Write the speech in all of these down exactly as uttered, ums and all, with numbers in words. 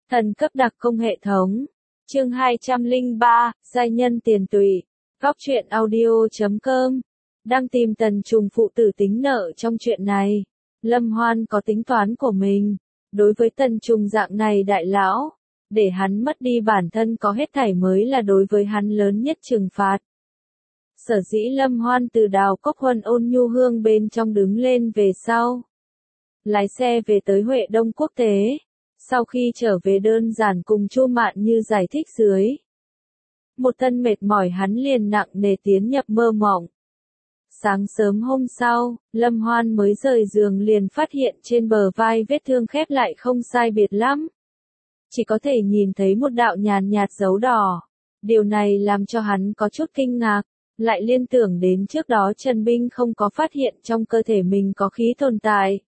Thần cấp đặc công hệ thống. Chương hai trăm lẻ ba, giai nhân tiền tùy. Góc truyện audio chấm com. Đang tìm tần trùng phụ tử tính nợ trong chuyện này. Lâm Hoan có tính toán của mình. Đối với tần trùng dạng này đại lão, để hắn mất đi bản thân có hết thảy mới là đối với hắn lớn nhất trừng phạt. Sở dĩ Lâm Hoan từ Đào Cốc Huân Ôn Nhu Hương bên trong đứng lên về sau. Lái xe về tới Huệ Đông Quốc tế. Sau khi trở về đơn giản cùng Chu Mạn Như giải thích dưới. Một thân mệt mỏi hắn liền nặng nề tiến nhập mơ mộng. Sáng sớm hôm sau, Lâm Hoan mới rời giường liền phát hiện trên bờ vai vết thương khép lại không sai biệt lắm. Chỉ có thể nhìn thấy một đạo nhàn nhạt dấu đỏ. Điều này làm cho hắn có chút kinh ngạc, lại liên tưởng đến trước đó Trần Binh không có phát hiện trong cơ thể mình có khí tồn tại.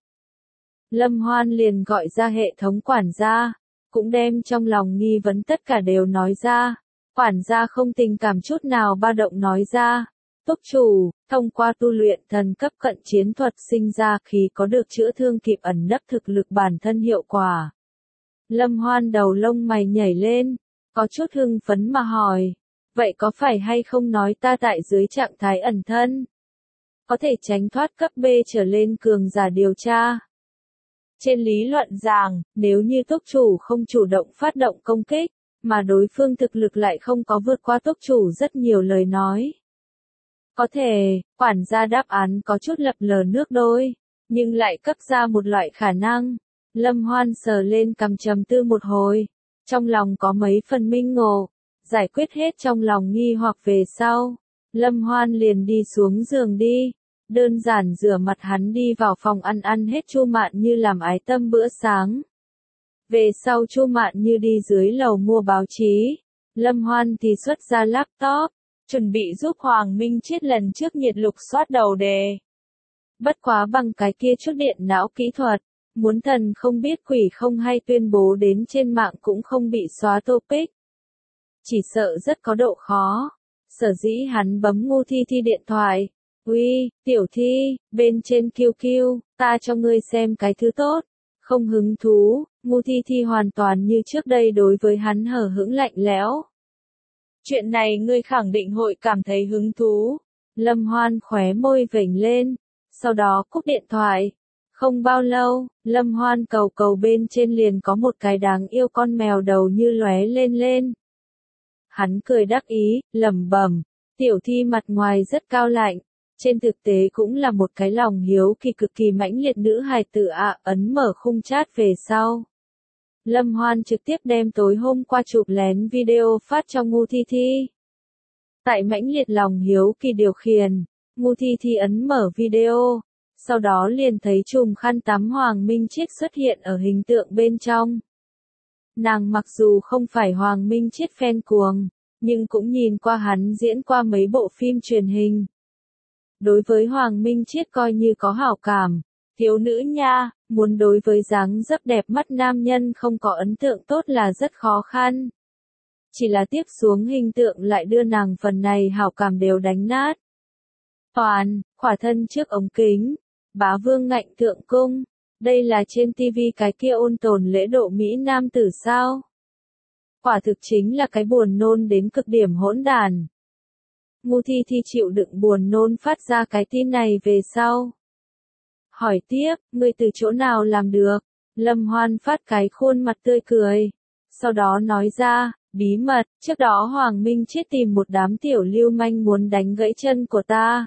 Lâm Hoan liền gọi ra hệ thống quản gia, cũng đem trong lòng nghi vấn tất cả đều nói ra. Quản gia không tình cảm chút nào ba động nói ra. Túc chủ, thông qua tu luyện thần cấp cận chiến thuật sinh ra khí có được chữa thương kịp ẩn nấp thực lực bản thân hiệu quả. Lâm Hoan đầu lông mày nhảy lên, có chút hưng phấn mà hỏi. Vậy có phải hay không nói ta tại dưới trạng thái ẩn thân? Có thể tránh thoát cấp B trở lên cường giả điều tra. Trên lý luận rằng, nếu như túc chủ không chủ động phát động công kích, mà đối phương thực lực lại không có vượt qua túc chủ rất nhiều lời nói. Có thể, quản gia đáp án có chút lập lờ nước đôi, nhưng lại cấp ra một loại khả năng. Lâm Hoan sờ lên cằm trầm tư một hồi, trong lòng có mấy phần minh ngộ, giải quyết hết trong lòng nghi hoặc về sau. Lâm Hoan liền đi xuống giường đi. Đơn giản rửa mặt hắn đi vào phòng ăn ăn hết Chu Mạn Như làm ái tâm bữa sáng. Về sau Chu Mạn Như đi dưới lầu mua báo chí. Lâm Hoan thì xuất ra laptop, chuẩn bị giúp Hoàng Minh Chiết lần trước nhiệt lục soát đầu đề. Bất quá bằng cái kia chút điện não kỹ thuật, muốn thần không biết quỷ không hay tuyên bố đến trên mạng cũng không bị xóa topic. Chỉ sợ rất có độ khó. Sở dĩ hắn bấm Ngu Thi Thi điện thoại. Uy, tiểu Thi, bên trên kiu kiu, ta cho ngươi xem cái thứ tốt. Không hứng thú, Ngu Thi Thi hoàn toàn như trước đây đối với hắn hờ hững lạnh lẽo. Chuyện này ngươi khẳng định hội cảm thấy hứng thú. Lâm Hoan khóe môi vểnh lên, sau đó cúp điện thoại. Không bao lâu, Lâm Hoan cầu cầu bên trên liền có một cái đáng yêu con mèo đầu như lóe lên lên. Hắn cười đắc ý, lẩm bẩm, tiểu Thi mặt ngoài rất cao lạnh. Trên thực tế cũng là một cái lòng hiếu kỳ cực kỳ mãnh liệt nữ hài tử ạ. Ấn mở khung chat về sau. Lâm Hoan trực tiếp đem tối hôm qua chụp lén video phát cho Ngu Thi Thi. Tại mãnh liệt lòng hiếu kỳ điều khiển, Ngu Thi Thi ấn mở video, sau đó liền thấy chùm khăn tắm Hoàng Minh Chiết xuất hiện ở hình tượng bên trong. Nàng mặc dù không phải Hoàng Minh Chiết fan cuồng, nhưng cũng nhìn qua hắn diễn qua mấy bộ phim truyền hình. Đối với Hoàng Minh Chiết coi như có hảo cảm, thiếu nữ nha, muốn đối với dáng dấp đẹp mắt nam nhân không có ấn tượng tốt là rất khó khăn. Chỉ là tiếp xuống hình tượng lại đưa nàng phần này hảo cảm đều đánh nát. Toàn, khỏa thân trước ống kính, bá vương ngạnh thượng cung, đây là trên tivi cái kia ôn tồn lễ độ Mỹ nam tử sao? Quả thực chính là cái buồn nôn đến cực điểm hỗn đàn. Ngu Thi Thi chịu đựng buồn nôn phát ra cái tin này về sau. Hỏi tiếp, ngươi từ chỗ nào làm được? Lâm Hoan phát cái khuôn mặt tươi cười. Sau đó nói ra, bí mật, trước đó Hoàng Minh Chiết tìm một đám tiểu lưu manh muốn đánh gãy chân của ta.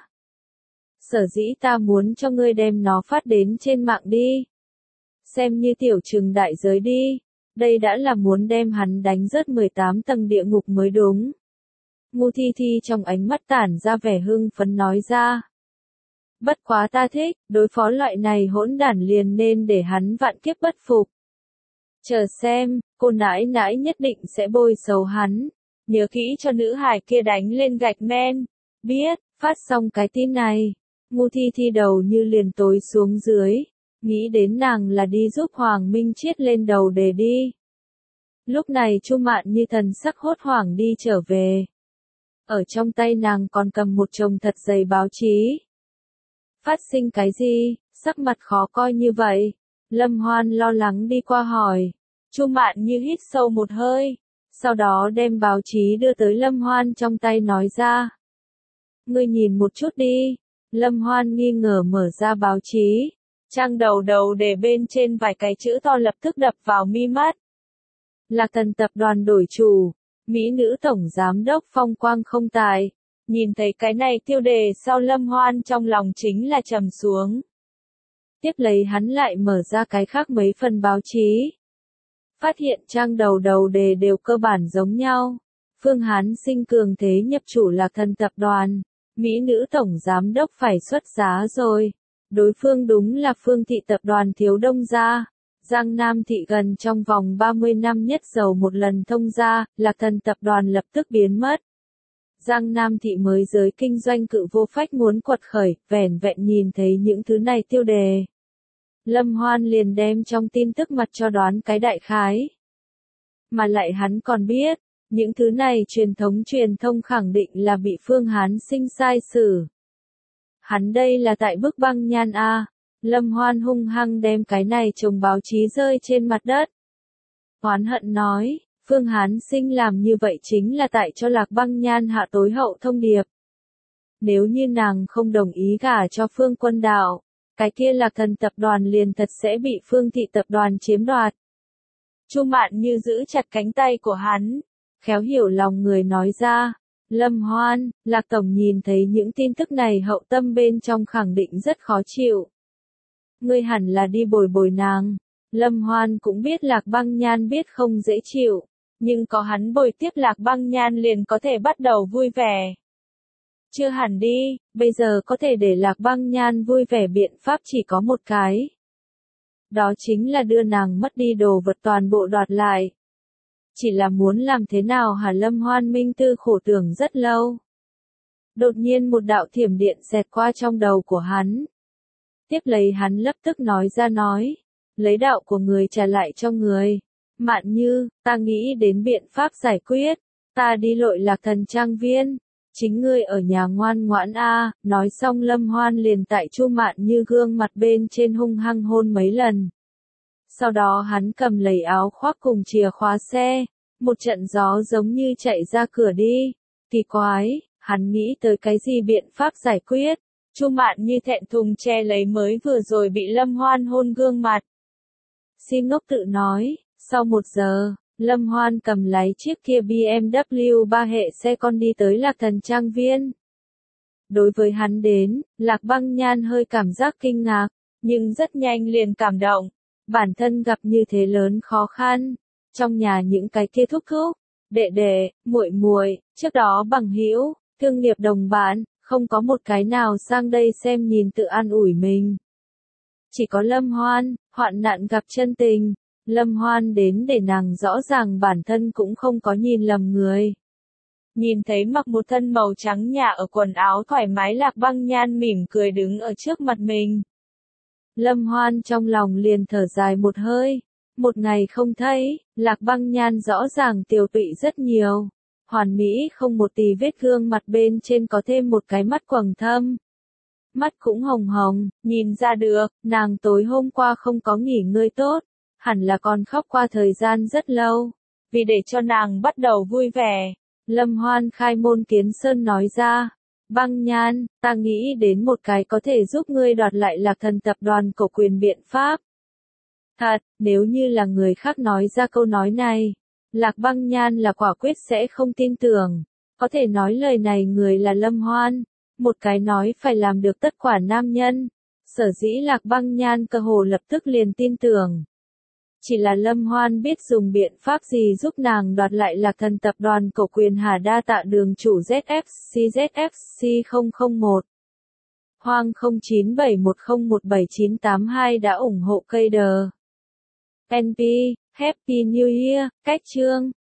Sở dĩ ta muốn cho ngươi đem nó phát đến trên mạng đi. Xem như tiểu trừng đại giới đi. Đây đã là muốn đem hắn đánh rớt mười tám tầng địa ngục mới đúng. Ngu Thi Thi trong ánh mắt tản ra vẻ hưng phấn nói ra. Bất quá ta thích, đối phó loại này hỗn đản liền nên để hắn vạn kiếp bất phục. Chờ xem, cô nãi nãi nhất định sẽ bôi xấu hắn. Nhớ kỹ cho nữ hài kia đánh lên gạch men. Biết, phát xong cái tin này. Ngu Thi Thi đầu như liền tối xuống dưới. Nghĩ đến nàng là đi giúp Hoàng Minh Chiết lên đầu đề đi. Lúc này Chu Mạn Như thần sắc hốt hoảng đi trở về. Ở trong tay nàng còn cầm một chồng thật dày báo chí. Phát sinh cái gì, sắc mặt khó coi như vậy? Lâm Hoan lo lắng đi qua hỏi. Chu Mạn Như hít sâu một hơi, sau đó đem báo chí đưa tới Lâm Hoan trong tay nói ra. Ngươi nhìn một chút đi. Lâm Hoan nghi ngờ mở ra báo chí. Trang đầu đầu để bên trên vài cái chữ to lập tức đập vào mi mắt. Lạc Thần tập đoàn đổi chủ, Mỹ nữ tổng giám đốc phong quang không tài. Nhìn thấy cái này tiêu đề sau Lâm Hoan trong lòng chính là trầm xuống. Tiếp lấy hắn lại mở ra cái khác mấy phần báo chí. Phát hiện trang đầu đầu đề đều cơ bản giống nhau. Phương Hán Sinh cường thế nhập chủ Lạc Thần tập đoàn. Mỹ nữ tổng giám đốc phải xuất giá rồi. Đối phương đúng là Phương Thị tập đoàn thiếu đông gia. Giang Nam Thị gần trong vòng ba mươi năm nhất giàu một lần thông gia, Lạc Thần tập đoàn lập tức biến mất. Giang Nam Thị mới giới kinh doanh cự vô phách muốn quật khởi, vẻn vẹn nhìn thấy những thứ này tiêu đề. Lâm Hoan liền đem trong tin tức mặt cho đoán cái đại khái. Mà lại hắn còn biết, những thứ này truyền thống truyền thông khẳng định là bị Phương Hán Sinh sai xử. Hắn đây là tại bức băng nhan a. Lâm Hoan hung hăng đem cái này chồng báo chí rơi trên mặt đất. Oán hận nói, Phương Hán Sinh làm như vậy chính là tại cho Lạc Băng Nhan hạ tối hậu thông điệp. Nếu như nàng không đồng ý gả cho Phương Quân Đạo, cái kia Lạc Thần tập đoàn liền thật sẽ bị Phương Thị tập đoàn chiếm đoạt. Chu Mạn Như giữ chặt cánh tay của hắn, khéo hiểu lòng người nói ra. Lâm Hoan, Lạc Tổng nhìn thấy những tin tức này hậu tâm bên trong khẳng định rất khó chịu. Ngươi hẳn là đi bồi bồi nàng. Lâm Hoan cũng biết Lạc Băng Nhan biết không dễ chịu, nhưng có hắn bồi tiếp Lạc Băng Nhan liền có thể bắt đầu vui vẻ. Chưa hẳn đi, bây giờ có thể để Lạc Băng Nhan vui vẻ biện pháp chỉ có một cái. Đó chính là đưa nàng mất đi đồ vật toàn bộ đoạt lại. Chỉ là muốn làm thế nào hả? Lâm Hoan minh tư khổ tưởng rất lâu. Đột nhiên một đạo thiểm điện xẹt qua trong đầu của hắn. Tiếp lấy hắn lập tức nói ra nói, lấy đạo của người trả lại cho người. Mạn Như, ta nghĩ đến biện pháp giải quyết, ta đi lội Lạc Thần trang viên, chính ngươi ở nhà ngoan ngoãn a. Nói xong Lâm Hoan liền tại Chu Mạn Như gương mặt bên trên hung hăng hôn mấy lần. Sau đó hắn cầm lấy áo khoác cùng chìa khóa xe, một trận gió giống như chạy ra cửa đi. Kỳ quái, hắn nghĩ tới cái gì biện pháp giải quyết. Chu Mạn Như thẹn thùng che lấy mới vừa rồi bị Lâm Hoan hôn gương mặt. Si ngốc tự nói, sau một giờ, Lâm Hoan cầm lấy chiếc kia B M W ba hệ xe con đi tới Lạc Thần trang viên. Đối với hắn đến, Lạc Băng Nhan hơi cảm giác kinh ngạc, nhưng rất nhanh liền cảm động. Bản thân gặp như thế lớn khó khăn, trong nhà những cái kia thúc thúc, đệ đệ, muội muội, trước đó bằng hữu, thương nghiệp đồng bạn, không có một cái nào sang đây xem nhìn tự an ủi mình. Chỉ có Lâm Hoan, hoạn nạn gặp chân tình, Lâm Hoan đến để nàng rõ ràng bản thân cũng không có nhìn lầm người. Nhìn thấy mặc một thân màu trắng nhà ở quần áo thoải mái Lạc Băng Nhan mỉm cười đứng ở trước mặt mình. Lâm Hoan trong lòng liền thở dài một hơi, một ngày không thấy, Lạc Băng Nhan rõ ràng tiều tụy rất nhiều. Hoàn mỹ không một tì vết, gương mặt bên trên có thêm một cái mắt quầng thâm. Mắt cũng hồng hồng, nhìn ra được, nàng tối hôm qua không có nghỉ ngơi tốt, hẳn là còn khóc qua thời gian rất lâu. Vì để cho nàng bắt đầu vui vẻ, Lâm Hoan khai môn kiến sơn nói ra, Băng Nhan, ta nghĩ đến một cái có thể giúp ngươi đoạt lại Lạc Thần tập đoàn cổ quyền biện pháp. Thật, nếu như là người khác nói ra câu nói này, Lạc Băng Nhan là quả quyết sẽ không tin tưởng. Có thể nói lời này người là Lâm Hoan, một cái nói phải làm được tất quả nam nhân. Sở dĩ Lạc Băng Nhan cơ hồ lập tức liền tin tưởng. Chỉ là Lâm Hoan biết dùng biện pháp gì giúp nàng đoạt lại Lạc Thần tập đoàn cổ quyền hả? Đa tạ đường chủ Z F C Z F C không không một. Hoang không chín bảy một không một bảy chín tám hai đã ủng hộ cây đờ. en pê, Happy New Year, cách chương.